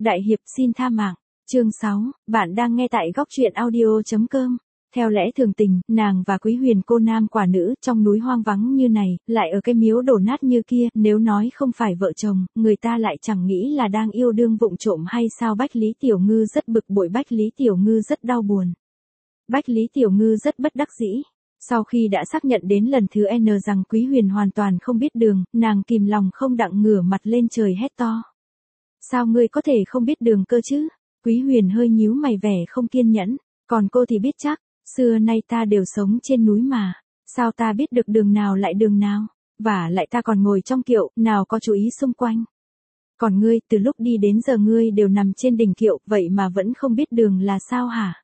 Đại hiệp xin tha mạng. Chương 6, bạn đang nghe tại góc truyện audio.com. Theo lẽ thường tình, nàng và Quý Huyền cô nam quả nữ trong núi hoang vắng như này, lại ở cái miếu đổ nát như kia, nếu nói không phải vợ chồng, người ta lại chẳng nghĩ là đang yêu đương vụng trộm hay sao. Bách Lý Tiểu Ngư rất bực bội, Bách Lý Tiểu Ngư rất đau buồn. Bách Lý Tiểu Ngư rất bất đắc dĩ. Sau khi đã xác nhận đến lần thứ N rằng Quý Huyền hoàn toàn không biết đường, nàng kìm lòng không đặng ngửa mặt lên trời hét to. Sao ngươi có thể không biết đường cơ chứ? Quý Huyền hơi nhíu mày vẻ không kiên nhẫn, còn cô thì biết chắc, xưa nay ta đều sống trên núi mà, sao ta biết được đường nào lại đường nào, và lại ta còn ngồi trong kiệu, nào có chú ý xung quanh. Còn ngươi, từ lúc đi đến giờ ngươi đều nằm trên đỉnh kiệu, vậy mà vẫn không biết đường là sao hả?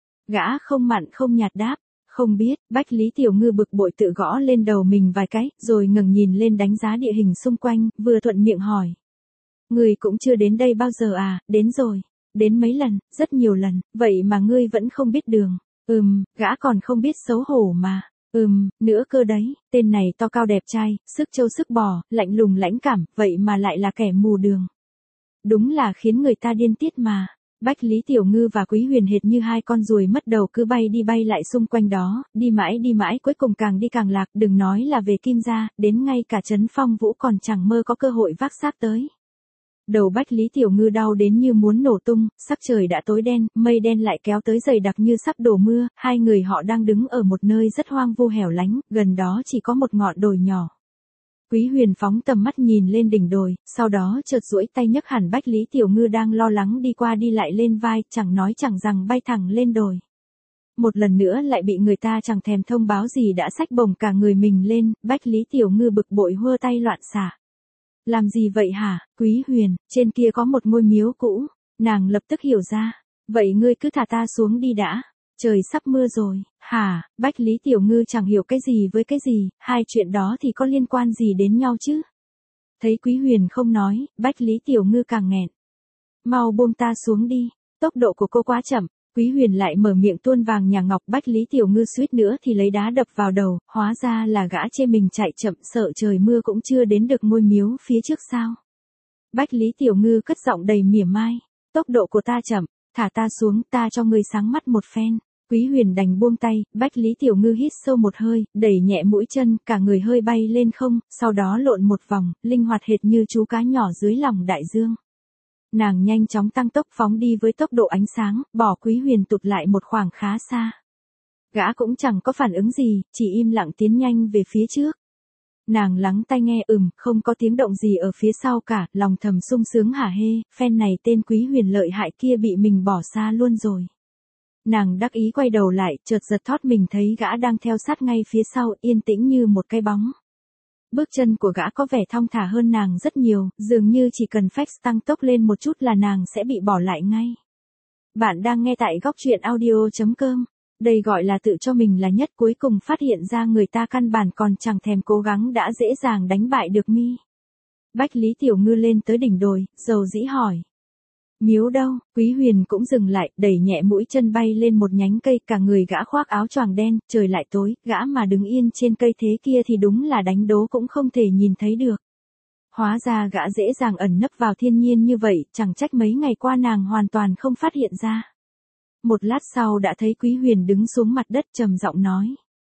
Gã không mặn không nhạt đáp, không biết. Bách Lý Tiểu Ngư bực bội tự gõ lên đầu mình vài cái, rồi ngẩng nhìn lên đánh giá địa hình xung quanh, vừa thuận miệng hỏi. Ngươi cũng chưa đến đây bao giờ à? Đến rồi. Đến mấy lần, rất nhiều lần, vậy mà ngươi vẫn không biết đường. Gã còn không biết xấu hổ mà. Nữa cơ đấy, tên này to cao đẹp trai, sức trâu sức bò, lạnh lùng lãnh cảm, vậy mà lại là kẻ mù đường. Đúng là khiến người ta điên tiết mà. Bách Lý Tiểu Ngư và Quý Huyền hệt như hai con ruồi mất đầu cứ bay đi bay lại xung quanh đó, đi mãi cuối cùng càng đi càng lạc, đừng nói là về Kim gia, đến ngay cả Trấn Phong Vũ còn chẳng mơ có cơ hội vác xác tới. Đầu Bách Lý Tiểu Ngư đau đến như muốn nổ tung, sắc trời đã tối đen, mây đen lại kéo tới dày đặc như sắp đổ mưa, hai người họ đang đứng ở một nơi rất hoang vu hẻo lánh, gần đó chỉ có một ngọn đồi nhỏ. Quý Huyền phóng tầm mắt nhìn lên đỉnh đồi, sau đó chợt duỗi tay nhấc hẳn Bách Lý Tiểu Ngư đang lo lắng đi qua đi lại lên vai, chẳng nói chẳng rằng bay thẳng lên đồi. Một lần nữa lại bị người ta chẳng thèm thông báo gì đã xách bổng cả người mình lên, Bách Lý Tiểu Ngư bực bội hơ tay loạn xạ. Làm gì vậy hả, Quý Huyền, trên kia có một ngôi miếu cũ, nàng lập tức hiểu ra. Vậy ngươi cứ thả ta xuống đi đã, trời sắp mưa rồi. Hả? Bách Lý Tiểu Ngư chẳng hiểu cái gì với cái gì, hai chuyện đó thì có liên quan gì đến nhau chứ? Thấy Quý Huyền không nói, Bách Lý Tiểu Ngư càng nghẹn. Mau buông ta xuống đi, tốc độ của cô quá chậm. Quý Huyền lại mở miệng tuôn vàng nhà ngọc, Bách Lý Tiểu Ngư suýt nữa thì lấy đá đập vào đầu, hóa ra là gã chê mình chạy chậm, sợ trời mưa cũng chưa đến được ngôi miếu phía trước sao. Bách Lý Tiểu Ngư cất giọng đầy mỉa mai, tốc độ của ta chậm, thả ta xuống, ta cho ngươi sáng mắt một phen. Quý Huyền đành buông tay, Bách Lý Tiểu Ngư hít sâu một hơi, đẩy nhẹ mũi chân, cả người hơi bay lên không, sau đó lộn một vòng, linh hoạt hệt như chú cá nhỏ dưới lòng đại dương. Nàng nhanh chóng tăng tốc phóng đi với tốc độ ánh sáng, bỏ Quý Huyền tụt lại một khoảng khá xa. Gã cũng chẳng có phản ứng gì, chỉ im lặng tiến nhanh về phía trước. Nàng lắng tai nghe, không có tiếng động gì ở phía sau cả, lòng thầm sung sướng hả hê, phen này tên Quý Huyền lợi hại kia bị mình bỏ xa luôn rồi. Nàng đắc ý quay đầu lại, chợt giật thót mình thấy gã đang theo sát ngay phía sau, yên tĩnh như một cái bóng. Bước chân của gã có vẻ thong thả hơn nàng rất nhiều, dường như chỉ cần phách tăng tốc lên một chút là nàng sẽ bị bỏ lại ngay. Bạn đang nghe tại góc truyện audio.com. Đây gọi là tự cho mình là nhất, cuối cùng phát hiện ra người ta căn bản còn chẳng thèm cố gắng đã dễ dàng đánh bại được mi. Bách Lý Tiểu Ngư lên tới đỉnh đồi, dầu dĩ hỏi. Miếu đâu? Quý Huyền cũng dừng lại, đẩy nhẹ mũi chân bay lên một nhánh cây, cả người gã khoác áo choàng đen, trời lại tối, gã mà đứng yên trên cây thế kia thì đúng là đánh đố cũng không thể nhìn thấy được. Hóa ra gã dễ dàng ẩn nấp vào thiên nhiên như vậy, chẳng trách mấy ngày qua nàng hoàn toàn không phát hiện ra. Một lát sau đã thấy Quý Huyền đứng xuống mặt đất trầm giọng nói.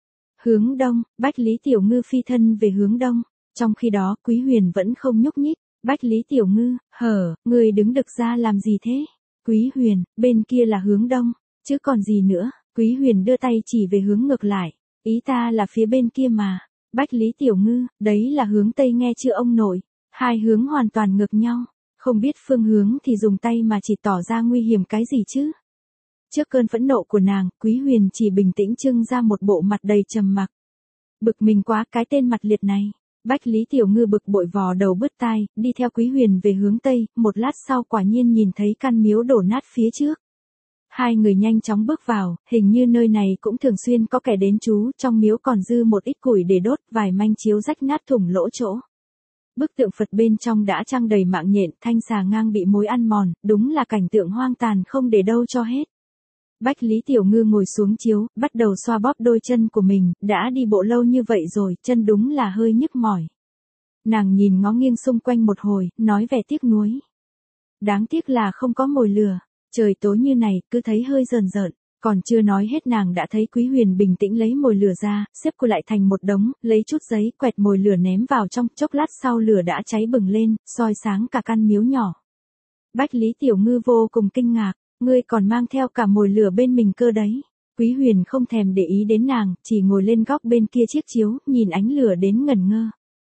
Hướng đông. Bách Lý Tiểu Ngư phi thân về hướng đông, trong khi đó Quý Huyền vẫn không nhúc nhích. Bách Lý Tiểu Ngư, ngươi đứng đực ra làm gì thế? Quý Huyền, bên kia là hướng đông, chứ còn gì nữa. Quý Huyền đưa tay chỉ về hướng ngược lại, ý ta là phía bên kia mà. Bách Lý Tiểu Ngư, đấy là hướng tây nghe chưa ông nội? Hai hướng hoàn toàn ngược nhau, không biết phương hướng thì dùng tay mà chỉ tỏ ra nguy hiểm cái gì chứ? Trước cơn phẫn nộ của nàng, Quý Huyền chỉ bình tĩnh trưng ra một bộ mặt đầy trầm mặc. Bực mình quá, cái tên mặt liệt này. Bách Lý Tiểu Ngư bực bội vò đầu bứt tai, đi theo Quý Huyền về hướng tây, một lát sau quả nhiên nhìn thấy căn miếu đổ nát phía trước. Hai người nhanh chóng bước vào, hình như nơi này cũng thường xuyên có kẻ đến trú, trong miếu còn dư một ít củi để đốt, vài manh chiếu rách nát thủng lỗ chỗ. Bức tượng Phật bên trong đã trang đầy mạng nhện, thanh xà ngang bị mối ăn mòn, đúng là cảnh tượng hoang tàn không để đâu cho hết. Bách Lý Tiểu Ngư ngồi xuống chiếu, bắt đầu xoa bóp đôi chân của mình, đã đi bộ lâu như vậy rồi, chân đúng là hơi nhức mỏi. Nàng nhìn ngó nghiêng xung quanh một hồi, nói vẻ tiếc nuối. Đáng tiếc là không có mồi lửa. Trời tối như này, cứ thấy hơi rờn rợn. Còn chưa nói hết nàng đã thấy Quý Huyền bình tĩnh lấy mồi lửa ra, xếp cô lại thành một đống, lấy chút giấy, quẹt mồi lửa ném vào trong, chốc lát sau lửa đã cháy bừng lên, soi sáng cả căn miếu nhỏ. Bách Lý Tiểu Ngư vô cùng kinh ngạc, ngươi còn mang theo cả mồi lửa bên mình cơ đấy. Quý Huyền không thèm để ý đến nàng, chỉ ngồi lên góc bên kia chiếc chiếu, nhìn ánh lửa đến ngẩn ngơ.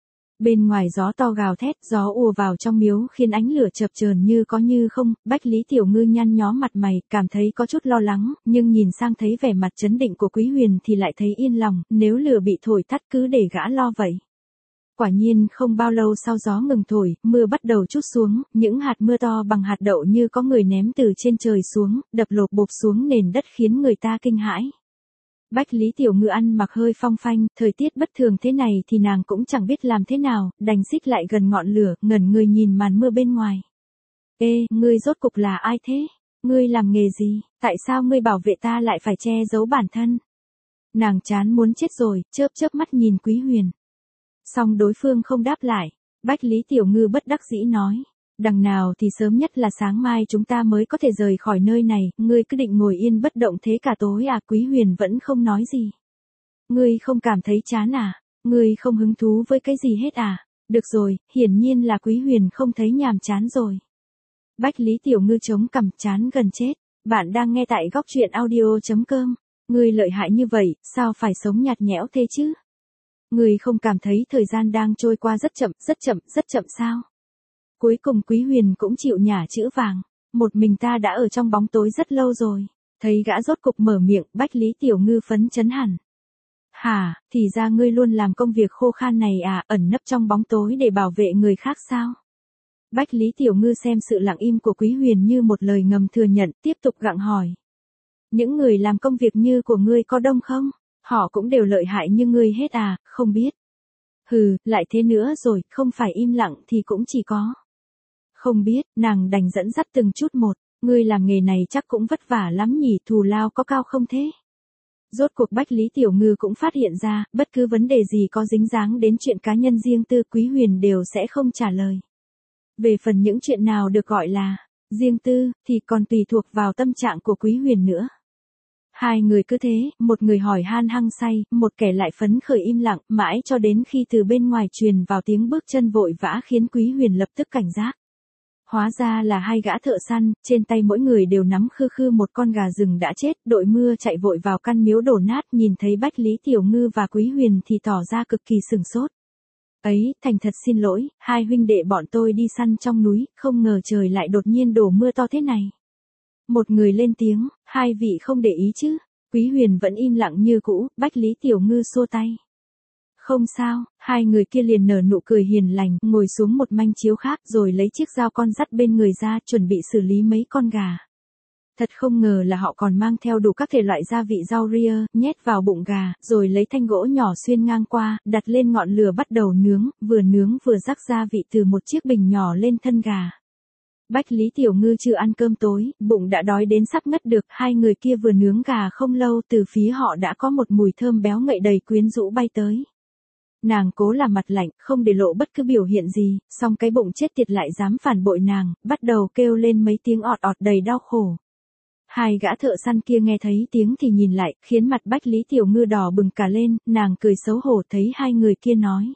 Bên ngoài gió to gào thét, gió ùa vào trong miếu khiến ánh lửa chập chờn như có như không, Bách Lý Tiểu Ngư nhăn nhó mặt mày, cảm thấy có chút lo lắng, nhưng nhìn sang thấy vẻ mặt trấn định của Quý Huyền thì lại thấy yên lòng, nếu lửa bị thổi tắt cứ để gã lo vậy. Quả nhiên không bao lâu sau gió ngừng thổi, mưa bắt đầu trút xuống, những hạt mưa to bằng hạt đậu như có người ném từ trên trời xuống, đập lộp bộp xuống nền đất khiến người ta kinh hãi. Bách Lý Tiểu Ngư ăn mặc hơi phong phanh, thời tiết bất thường thế này thì nàng cũng chẳng biết làm thế nào, đành xích lại gần ngọn lửa, ngẩn người nhìn màn mưa bên ngoài. Ê, ngươi rốt cục là ai thế? Ngươi làm nghề gì? Tại sao ngươi bảo vệ ta lại phải che giấu bản thân? Nàng chán muốn chết rồi, chớp chớp mắt nhìn Quý Huyền. Song đối phương không đáp lại, Bách Lý Tiểu Ngư bất đắc dĩ nói. Đằng nào thì sớm nhất là sáng mai chúng ta mới có thể rời khỏi nơi này, ngươi cứ định ngồi yên bất động thế cả tối à? Quý Huyền vẫn không nói gì. Ngươi không cảm thấy chán à? Ngươi không hứng thú với cái gì hết à? Được rồi, hiển nhiên là Quý Huyền không thấy nhàm chán rồi. Bách Lý Tiểu Ngư chống cằm chán gần chết. Bạn đang nghe tại góc truyện audio.com. Ngươi lợi hại như vậy, sao phải sống nhạt nhẽo thế chứ? Ngươi không cảm thấy thời gian đang trôi qua rất chậm, rất chậm, rất chậm sao? Cuối cùng Quý Huyền cũng chịu nhả chữ vàng. Một mình ta đã ở trong bóng tối rất lâu rồi. Thấy gã rốt cục mở miệng, Bách Lý Tiểu Ngư phấn chấn hẳn. Hả, thì ra ngươi luôn làm công việc khô khan này à, ẩn nấp trong bóng tối để bảo vệ người khác sao? Bách Lý Tiểu Ngư xem sự lặng im của Quý Huyền như một lời ngầm thừa nhận, tiếp tục gặng hỏi. Những người làm công việc như của ngươi có đông không? Họ cũng đều lợi hại như ngươi hết à, không biết. Hừ, lại thế nữa rồi, không phải im lặng thì cũng chỉ có. Không biết, nàng đành dẫn dắt từng chút một, ngươi làm nghề này chắc cũng vất vả lắm nhỉ, thù lao có cao không thế? Rốt cuộc Bách Lý Tiểu Ngư cũng phát hiện ra, bất cứ vấn đề gì có dính dáng đến chuyện cá nhân riêng tư Quý Huyền đều sẽ không trả lời. Về phần những chuyện nào được gọi là riêng tư, thì còn tùy thuộc vào tâm trạng của Quý Huyền nữa. Hai người cứ thế, một người hỏi han hăng say, một kẻ lại phấn khởi im lặng, mãi cho đến khi từ bên ngoài truyền vào tiếng bước chân vội vã khiến Quý Huyền lập tức cảnh giác. Hóa ra là hai gã thợ săn, trên tay mỗi người đều nắm khư khư một con gà rừng đã chết, đội mưa chạy vội vào căn miếu đổ nát, nhìn thấy Bách Lý Tiểu Ngư và Quý Huyền thì tỏ ra cực kỳ sửng sốt. Ấy, thành thật xin lỗi, hai huynh đệ bọn tôi đi săn trong núi, không ngờ trời lại đột nhiên đổ mưa to thế này. Một người lên tiếng, hai vị không để ý chứ? Quý Huyền vẫn im lặng như cũ, Bách Lý Tiểu Ngư xua tay. Không sao, hai người kia liền nở nụ cười hiền lành, ngồi xuống một manh chiếu khác rồi lấy chiếc dao con dắt bên người ra chuẩn bị xử lý mấy con gà. Thật không ngờ là họ còn mang theo đủ các thể loại gia vị rau ria, nhét vào bụng gà, rồi lấy thanh gỗ nhỏ xuyên ngang qua, đặt lên ngọn lửa bắt đầu nướng vừa rắc gia vị từ một chiếc bình nhỏ lên thân gà. Bách Lý Tiểu Ngư chưa ăn cơm tối, bụng đã đói đến sắp ngất được, hai người kia vừa nướng gà không lâu từ phía họ đã có một mùi thơm béo ngậy đầy quyến rũ bay tới. Nàng cố làm mặt lạnh, không để lộ bất cứ biểu hiện gì, song cái bụng chết tiệt lại dám phản bội nàng, bắt đầu kêu lên mấy tiếng ọt ọt đầy đau khổ. Hai gã thợ săn kia nghe thấy tiếng thì nhìn lại, khiến mặt Bách Lý Tiểu Ngư đỏ bừng cả lên, nàng cười xấu hổ thấy hai người kia nói.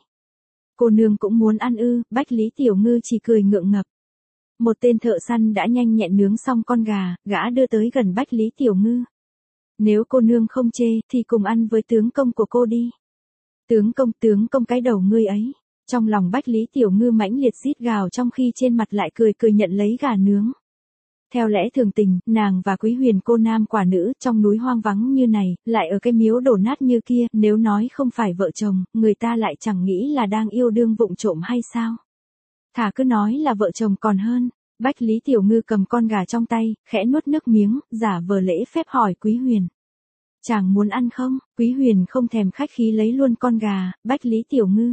Cô nương cũng muốn ăn ư? Bách Lý Tiểu Ngư chỉ cười ngượng ngập. Một tên thợ săn đã nhanh nhẹn nướng xong con gà, gã đưa tới gần Bách Lý Tiểu Ngư. Nếu cô nương không chê, thì cùng ăn với tướng công của cô đi. Tướng công cái đầu ngươi ấy. Trong lòng Bách Lý Tiểu Ngư mãnh liệt rít gào trong khi trên mặt lại cười cười nhận lấy gà nướng. Theo lẽ thường tình, nàng và Quý Huyền cô nam quả nữ trong núi hoang vắng như này, lại ở cái miếu đổ nát như kia, nếu nói không phải vợ chồng, người ta lại chẳng nghĩ là đang yêu đương vụng trộm hay sao. Thà cứ nói là vợ chồng còn hơn. Bách Lý Tiểu Ngư cầm con gà trong tay, khẽ nuốt nước miếng, giả vờ lễ phép hỏi Quý Huyền. Chàng muốn ăn không? Quý Huyền không thèm khách khí lấy luôn con gà. Bách Lý Tiểu Ngư.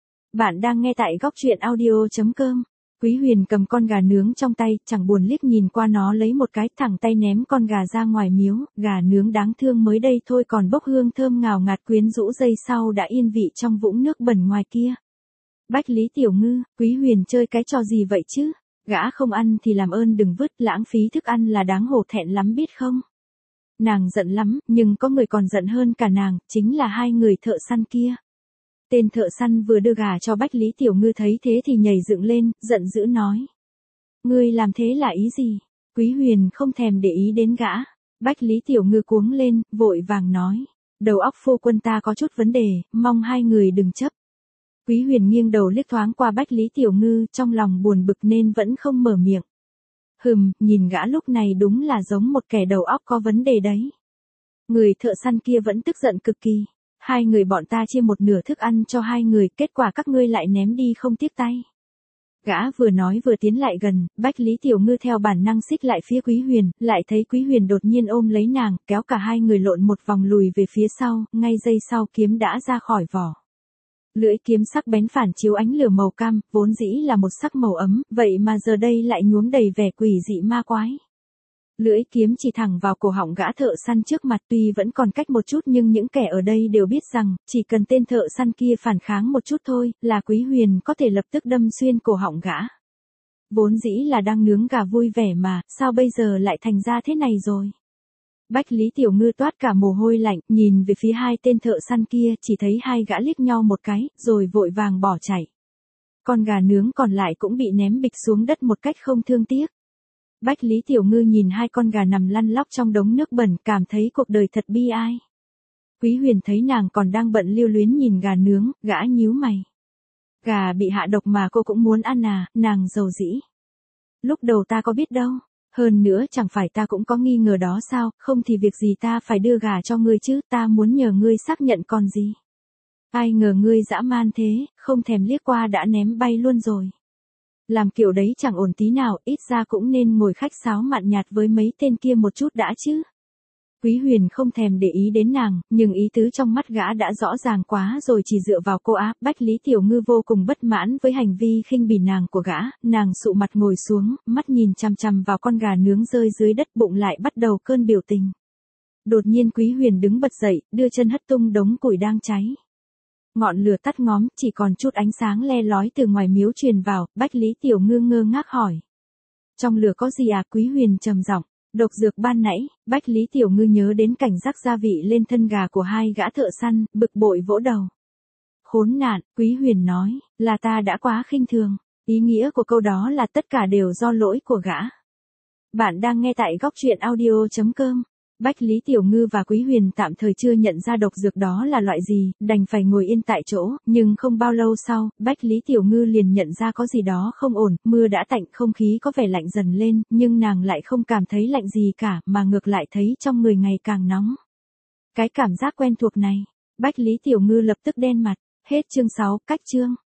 Bạn đang nghe tại góc truyện audio.com. Quý Huyền cầm con gà nướng trong tay, chẳng buồn liếc nhìn qua nó lấy một cái, thẳng tay ném con gà ra ngoài miếu, gà nướng đáng thương mới đây thôi còn bốc hương thơm ngào ngạt quyến rũ giây sau đã yên vị trong vũng nước bẩn ngoài kia. Bách Lý Tiểu Ngư, Quý Huyền chơi cái trò gì vậy chứ? Gã không ăn thì làm ơn đừng vứt, lãng phí thức ăn là đáng hổ thẹn lắm biết không? Nàng giận lắm, nhưng có người còn giận hơn cả nàng, chính là hai người thợ săn kia. Tên thợ săn vừa đưa gà cho Bách Lý Tiểu Ngư thấy thế thì nhảy dựng lên, giận dữ nói. Ngươi làm thế là ý gì? Quý Huyền không thèm để ý đến gã. Bách Lý Tiểu Ngư cuống lên, vội vàng nói. Đầu óc phu quân ta có chút vấn đề, mong hai người đừng chấp. Quý Huyền nghiêng đầu liếc thoáng qua Bách Lý Tiểu Ngư, trong lòng buồn bực nên vẫn không mở miệng. Nhìn gã lúc này đúng là giống một kẻ đầu óc có vấn đề đấy. Người thợ săn kia vẫn tức giận cực kỳ. Hai người bọn ta chia một nửa thức ăn cho hai người, kết quả các ngươi lại ném đi không tiếc tay. Gã vừa nói vừa tiến lại gần, Bách Lý Tiểu Ngư theo bản năng xích lại phía Quý Huyền, lại thấy Quý Huyền đột nhiên ôm lấy nàng, kéo cả hai người lộn một vòng lùi về phía sau, ngay giây sau kiếm đã ra khỏi vỏ. Lưỡi kiếm sắc bén phản chiếu ánh lửa màu cam, vốn dĩ là một sắc màu ấm, vậy mà giờ đây lại nhuốm đầy vẻ quỷ dị ma quái. Lưỡi kiếm chỉ thẳng vào cổ họng gã thợ săn trước mặt, tuy vẫn còn cách một chút nhưng những kẻ ở đây đều biết rằng, chỉ cần tên thợ săn kia phản kháng một chút thôi, là Quý Huyền có thể lập tức đâm xuyên cổ họng gã. Vốn dĩ là đang nướng gà vui vẻ mà, sao bây giờ lại thành ra thế này rồi? Bách Lý Tiểu Ngư toát cả mồ hôi lạnh, nhìn về phía hai tên thợ săn kia, chỉ thấy hai gã liếc nhau một cái, rồi vội vàng bỏ chạy. Con gà nướng còn lại cũng bị ném bịch xuống đất một cách không thương tiếc. Bách Lý Tiểu Ngư nhìn hai con gà nằm lăn lóc trong đống nước bẩn, cảm thấy cuộc đời thật bi ai. Quý Huyền thấy nàng còn đang bận lưu luyến nhìn gà nướng, gã nhíu mày. Gà bị hạ độc mà cô cũng muốn ăn à, nàng dầu dĩ. Lúc đầu ta có biết đâu, hơn nữa chẳng phải ta cũng có nghi ngờ đó sao, không thì việc gì ta phải đưa gà cho ngươi chứ, ta muốn nhờ ngươi xác nhận còn gì. Ai ngờ ngươi dã man thế, không thèm liếc qua đã ném bay luôn rồi. Làm kiểu đấy chẳng ổn tí nào, ít ra cũng nên ngồi khách sáo mặn nhạt với mấy tên kia một chút đã chứ. Quý Huyền không thèm để ý đến nàng, nhưng ý tứ trong mắt gã đã rõ ràng quá rồi, chỉ dựa vào cô á. Bách Lý Tiểu Ngư vô cùng bất mãn với hành vi khinh bỉ nàng của gã, nàng sụ mặt ngồi xuống, mắt nhìn chằm chằm vào con gà nướng rơi dưới đất, bụng lại bắt đầu cơn biểu tình. Đột nhiên Quý Huyền đứng bật dậy, đưa chân hất tung đống củi đang cháy. Ngọn lửa tắt ngóm, chỉ còn chút ánh sáng le lói từ ngoài miếu truyền vào. Bách Lý Tiểu Ngư ngơ ngác hỏi. Trong lửa có gì à? Quý Huyền trầm giọng. Độc dược ban nãy. Bách Lý Tiểu Ngư nhớ đến cảnh rắc gia vị lên thân gà của hai gã thợ săn, bực bội vỗ đầu. Khốn nạn, Quý Huyền nói, là ta đã quá khinh thường. Ý nghĩa của câu đó là tất cả đều do lỗi của gã. Bạn đang nghe tại góc truyện audio.com. Bách Lý Tiểu Ngư và Quý Huyền tạm thời chưa nhận ra độc dược đó là loại gì, đành phải ngồi yên tại chỗ, nhưng không bao lâu sau, Bách Lý Tiểu Ngư liền nhận ra có gì đó không ổn, mưa đã tạnh, không khí có vẻ lạnh dần lên, nhưng nàng lại không cảm thấy lạnh gì cả, mà ngược lại thấy trong người ngày càng nóng. Cái cảm giác quen thuộc này, Bách Lý Tiểu Ngư lập tức đen mặt. Hết chương 6, cách chương.